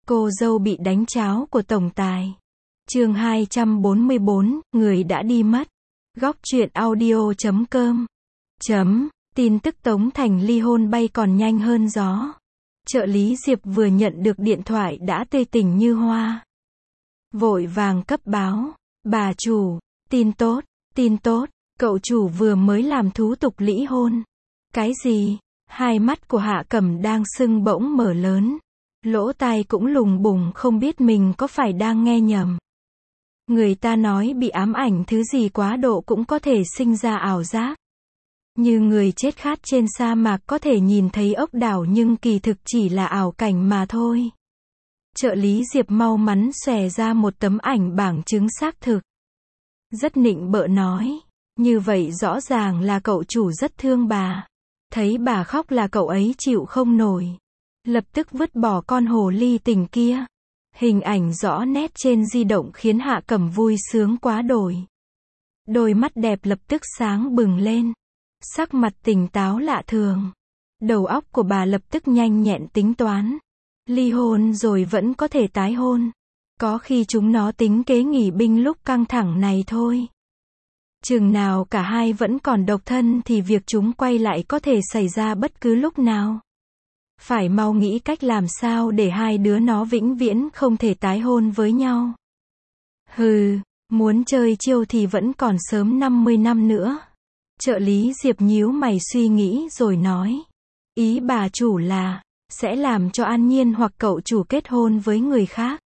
Cô dâu bị đánh cháo của tổng tài. Chương 244, người đã đi mất. Góc truyện audio.com. Tin tức Tống Thành ly hôn bay còn nhanh hơn gió. Trợ lý Diệp vừa nhận được điện thoại đã tươi tỉnh như hoa. Vội vàng cấp báo. Bà chủ, tin tốt, cậu chủ vừa mới làm thủ tục ly hôn. Cái gì? Hai mắt của Hạ Cẩm đang sưng bỗng mở lớn. Lỗ tai cũng lùng bùng không biết mình có phải đang nghe nhầm. Người ta nói bị ám ảnh thứ gì quá độ cũng có thể sinh ra ảo giác. Như người chết khát trên sa mạc có thể nhìn thấy ốc đảo nhưng kỳ thực chỉ là ảo cảnh mà thôi. Trợ lý Diệp mau mắn xòe ra một tấm ảnh bảng chứng xác thực. Rất nịnh bợ nói, như vậy rõ ràng là cậu chủ rất thương bà. Thấy bà khóc là cậu ấy chịu không nổi. Lập tức vứt bỏ con hồ ly tình kia. Hình ảnh rõ nét trên di động khiến Hạ Cẩm vui sướng quá đổi. Đôi mắt đẹp lập tức sáng bừng lên. Sắc mặt tỉnh táo lạ thường. Đầu óc của bà lập tức nhanh nhẹn tính toán. Ly hôn rồi vẫn có thể tái hôn. Có khi chúng nó tính kế nghỉ binh lúc căng thẳng này thôi. Chừng nào cả hai vẫn còn độc thân thì việc chúng quay lại có thể xảy ra bất cứ lúc nào. Phải mau nghĩ cách làm sao để hai đứa nó vĩnh viễn không thể tái hôn với nhau. Hừ, muốn chơi chiêu thì vẫn còn sớm 50 năm nữa. Trợ lý Diệp nhíu mày suy nghĩ rồi nói. Ý bà chủ là, sẽ làm cho An Nhiên hoặc cậu chủ kết hôn với người khác.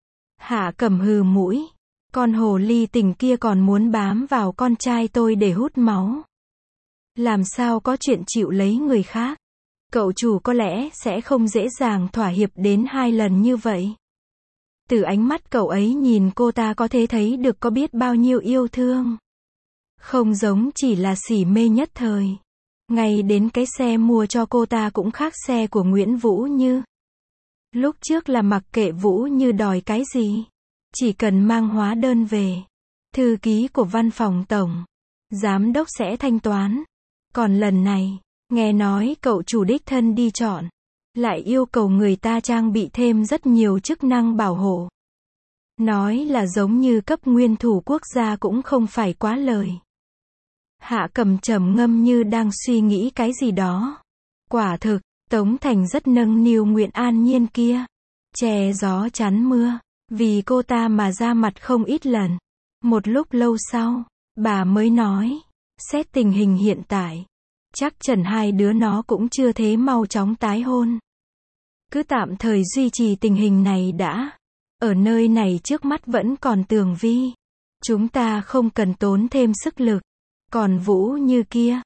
Hạ Cẩm hừ mũi. Con hồ ly tình kia còn muốn bám vào con trai tôi để hút máu. Làm sao có chuyện chịu lấy người khác. Cậu chủ có lẽ sẽ không dễ dàng thỏa hiệp đến 2 lần như vậy. Từ ánh mắt cậu ấy nhìn cô ta có thể thấy được có biết bao nhiêu yêu thương. Không giống chỉ là sỉ mê nhất thời. Ngay đến cái xe mua cho cô ta cũng khác xe của Nguyễn Vũ Như. Lúc trước là mặc kệ Vũ Như đòi cái gì. Chỉ cần mang hóa đơn về. Thư ký của văn phòng tổng. Giám đốc sẽ thanh toán. Còn lần này, nghe nói cậu chủ đích thân đi chọn. Lại yêu cầu người ta trang bị thêm rất nhiều chức năng bảo hộ. Nói là giống như cấp nguyên thủ quốc gia cũng không phải quá lời. Hạ Cẩm trầm ngâm như đang suy nghĩ cái gì đó. Quả thực, Tống Thành rất nâng niu Nguyễn An Nhiên kia. Che gió chắn mưa. Vì cô ta mà ra mặt không ít lần. Một lúc lâu sau, bà mới nói. Xét tình hình hiện tại. Chắc chắn hai đứa nó cũng chưa thế mau chóng tái hôn. Cứ tạm thời duy trì tình hình này đã. Ở nơi này trước mắt vẫn còn Tường Vi. Chúng ta không cần tốn thêm sức lực. Còn Vũ Như kia,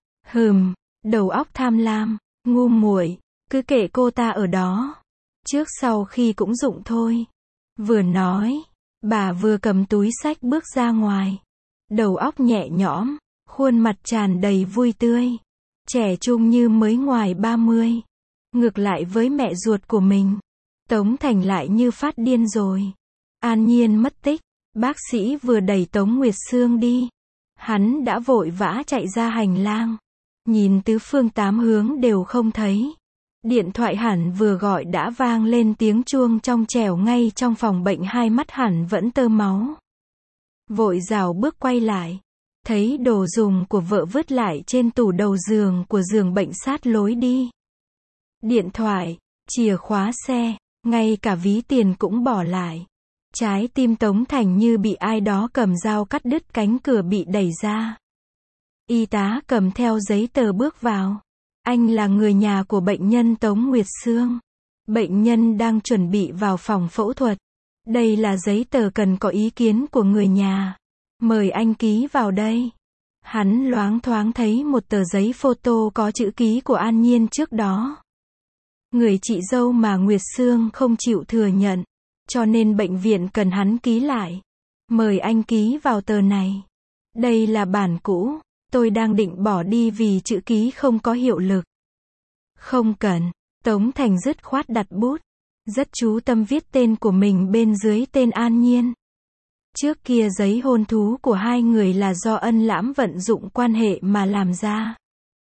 đầu óc tham lam, ngu muội, cứ kệ cô ta ở đó. Trước sau khi cũng dụng thôi. Vừa nói, bà vừa cầm túi xách bước ra ngoài. Đầu óc nhẹ nhõm, khuôn mặt tràn đầy vui tươi. Trẻ trung như mới ngoài 30. Ngược lại với mẹ ruột của mình, Tống Thành lại như phát điên rồi. An Nhiên mất tích, bác sĩ vừa đẩy Tống Nguyệt Sương đi. Hắn đã vội vã chạy ra hành lang. Nhìn tứ phương tám hướng đều không thấy. Điện thoại hẳn vừa gọi đã vang lên tiếng chuông trong trẻo ngay trong phòng bệnh, hai mắt hẳn vẫn tơ máu. Vội rảo bước quay lại. Thấy đồ dùng của vợ vứt lại trên tủ đầu giường của giường bệnh sát lối đi. Điện thoại, chìa khóa xe, ngay cả ví tiền cũng bỏ lại. Trái tim Tống Thành như bị ai đó cầm dao cắt đứt, cánh cửa bị đẩy ra. Y tá cầm theo giấy tờ bước vào. Anh là người nhà của bệnh nhân Tống Nguyệt Sương. Bệnh nhân đang chuẩn bị vào phòng phẫu thuật. Đây là giấy tờ cần có ý kiến của người nhà. Mời anh ký vào đây. Hắn loáng thoáng thấy một tờ giấy photo có chữ ký của An Nhiên trước đó. Người chị dâu mà Nguyệt Sương không chịu thừa nhận. Cho nên bệnh viện cần hắn ký lại. Mời anh ký vào tờ này. Đây là bản cũ. Tôi đang định bỏ đi vì chữ ký không có hiệu lực. Không cần. Tống Thành dứt khoát đặt bút. Rất chú tâm viết tên của mình bên dưới tên An Nhiên. Trước kia giấy hôn thú của hai người là do Ân Lãm vận dụng quan hệ mà làm ra.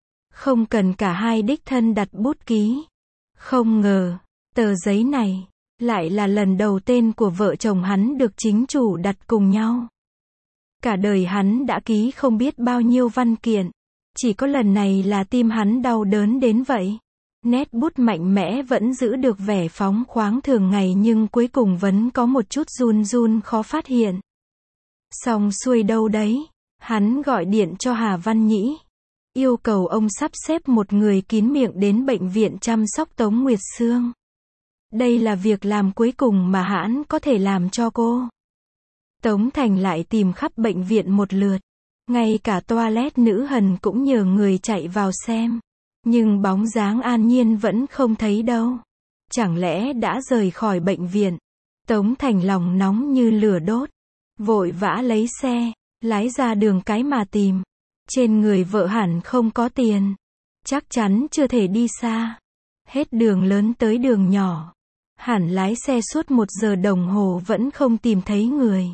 Không cần cả hai đích thân đặt bút ký. Không ngờ, tờ giấy này, Lại là lần đầu tên của vợ chồng hắn được chính chủ đặt cùng nhau. Cả đời hắn đã ký không biết bao nhiêu văn kiện. Chỉ có lần này là tim hắn đau đớn đến vậy. Nét bút mạnh mẽ vẫn giữ được vẻ phóng khoáng thường ngày nhưng cuối cùng vẫn có một chút run run khó phát hiện. Xong xuôi đâu đấy, hắn gọi điện cho Hà Văn Nhĩ. Yêu cầu ông sắp xếp một người kín miệng đến bệnh viện chăm sóc Tống Nguyệt Sương. Đây là việc làm cuối cùng mà hắn có thể làm cho cô. Tống Thành lại tìm khắp bệnh viện một lượt. Ngay cả toilet nữ hần cũng nhờ người chạy vào xem. Nhưng bóng dáng An Nhiên vẫn không thấy đâu. Chẳng lẽ đã rời khỏi bệnh viện? Tống Thành lòng nóng như lửa đốt. Vội vã lấy xe, lái ra đường cái mà tìm. Trên người vợ hẳn không có tiền. Chắc chắn chưa thể đi xa. Hết đường lớn tới đường nhỏ. Hẳn lái xe suốt 1 giờ đồng hồ vẫn không tìm thấy người.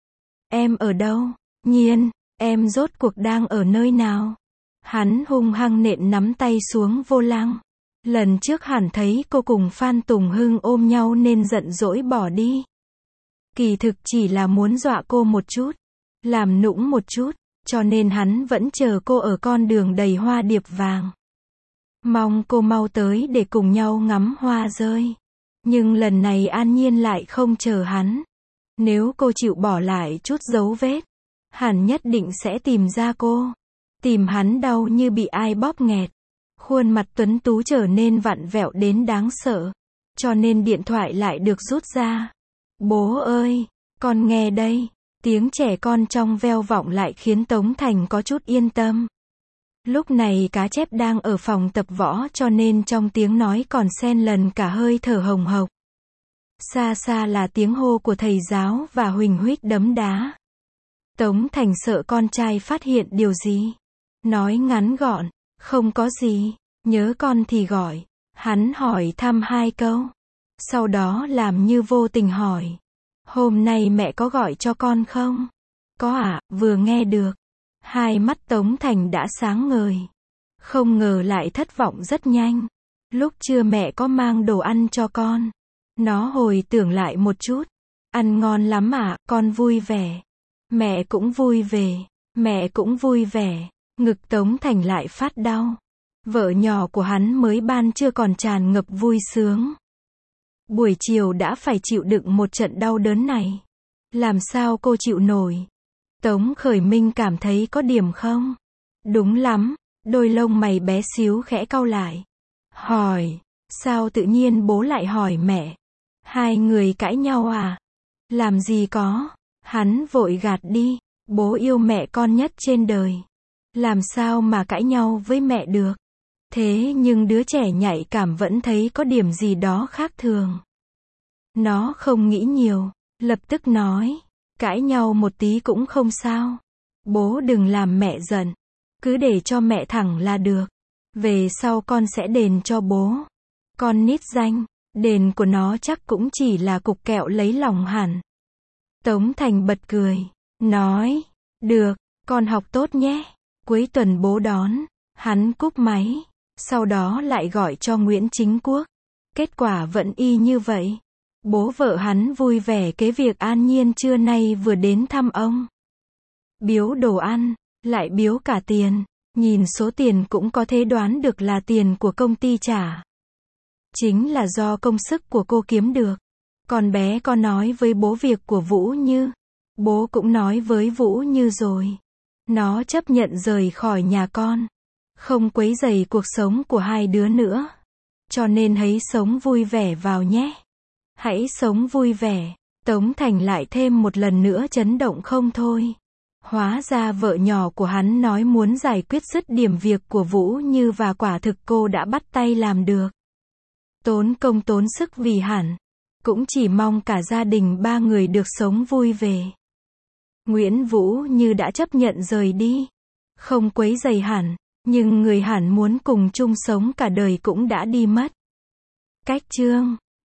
Em ở đâu? Nhiên, em rốt cuộc đang ở nơi nào? Hắn hung hăng nện nắm tay xuống vô lăng. Lần trước hẳn thấy cô cùng Phan Tùng Hưng ôm nhau nên giận dỗi bỏ đi. Kỳ thực chỉ là muốn dọa cô một chút. Làm nũng một chút. Cho nên hắn vẫn chờ cô ở con đường đầy hoa điệp vàng. Mong cô mau tới để cùng nhau ngắm hoa rơi. Nhưng lần này An Nhiên lại không chờ hắn. Nếu cô chịu bỏ lại chút dấu vết, hẳn nhất định sẽ tìm ra cô. Tìm hắn đau như bị ai bóp nghẹt. Khuôn mặt tuấn tú trở nên vặn vẹo đến đáng sợ. Cho nên điện thoại lại được rút ra. Bố ơi, con nghe đây. Tiếng trẻ con trong veo vọng lại khiến Tống Thành có chút yên tâm. Lúc này cá chép đang ở phòng tập võ cho nên trong tiếng nói còn xen lần cả hơi thở hồng hộc. Xa xa là tiếng hô của thầy giáo và huỳnh huých đấm đá. Tống Thành sợ con trai phát hiện điều gì. Nói ngắn gọn, không có gì, nhớ con thì gọi. Hắn hỏi thăm 2 câu. Sau đó làm như vô tình hỏi. Hôm nay mẹ có gọi cho con không? Có ạ, vừa nghe được. Hai mắt Tống Thành đã sáng ngời. Không ngờ lại thất vọng rất nhanh. Lúc trưa mẹ có mang đồ ăn cho con. Nó hồi tưởng lại một chút. Ăn ngon lắm ạ, con vui vẻ. Mẹ cũng vui vẻ. Mẹ cũng vui vẻ. Ngực Tống Thành lại phát đau. Vợ nhỏ của hắn mới ban chưa còn tràn ngập vui sướng. Buổi chiều đã phải chịu đựng một trận đau đớn này. Làm sao cô chịu nổi? Tống Khởi Minh cảm thấy có điểm không? Đúng lắm, đôi lông mày bé xíu khẽ cau lại. Hỏi, sao tự nhiên bố lại hỏi mẹ? Hai người cãi nhau à? Làm gì có? Hắn vội gạt đi. Bố yêu mẹ con nhất trên đời. Làm sao mà cãi nhau với mẹ được? Thế nhưng đứa trẻ nhạy cảm vẫn thấy có điểm gì đó khác thường. Nó không nghĩ nhiều, lập tức nói, cãi nhau một tí cũng không sao. Bố đừng làm mẹ giận, cứ để cho mẹ thẳng là được. Về sau con sẽ đền cho bố. Con nít danh, đền của nó chắc cũng chỉ là cục kẹo lấy lòng hẳn. Tống Thành bật cười, nói, được, con học tốt nhé. Cuối tuần bố đón. Hắn cúp máy. Sau đó lại gọi cho Nguyễn Chính Quốc. Kết quả vẫn y như vậy. Bố vợ hắn vui vẻ cái việc An Nhiên trưa nay vừa đến thăm ông. Biếu đồ ăn, lại biếu cả tiền. Nhìn số tiền cũng có thể đoán được là tiền của công ty trả. Chính là do công sức của cô kiếm được. Con bé có nói với bố việc của Vũ Như. Bố cũng nói với Vũ Như rồi. Nó chấp nhận rời khỏi nhà con. Không quấy rầy cuộc sống của hai đứa nữa. Cho nên hãy sống vui vẻ vào nhé. Hãy sống vui vẻ. Tống Thành lại thêm một lần nữa chấn động không thôi. Hóa ra vợ nhỏ của hắn nói muốn giải quyết dứt điểm việc của Vũ Như và quả thực cô đã bắt tay làm được. Tốn công tốn sức vì hẳn. Cũng chỉ mong cả gia đình 3 người được sống vui vẻ. Nguyễn Vũ Như đã chấp nhận rời đi. Không quấy rầy hẳn. Nhưng người hẳn muốn cùng chung sống cả đời cũng đã đi mất. Cách chương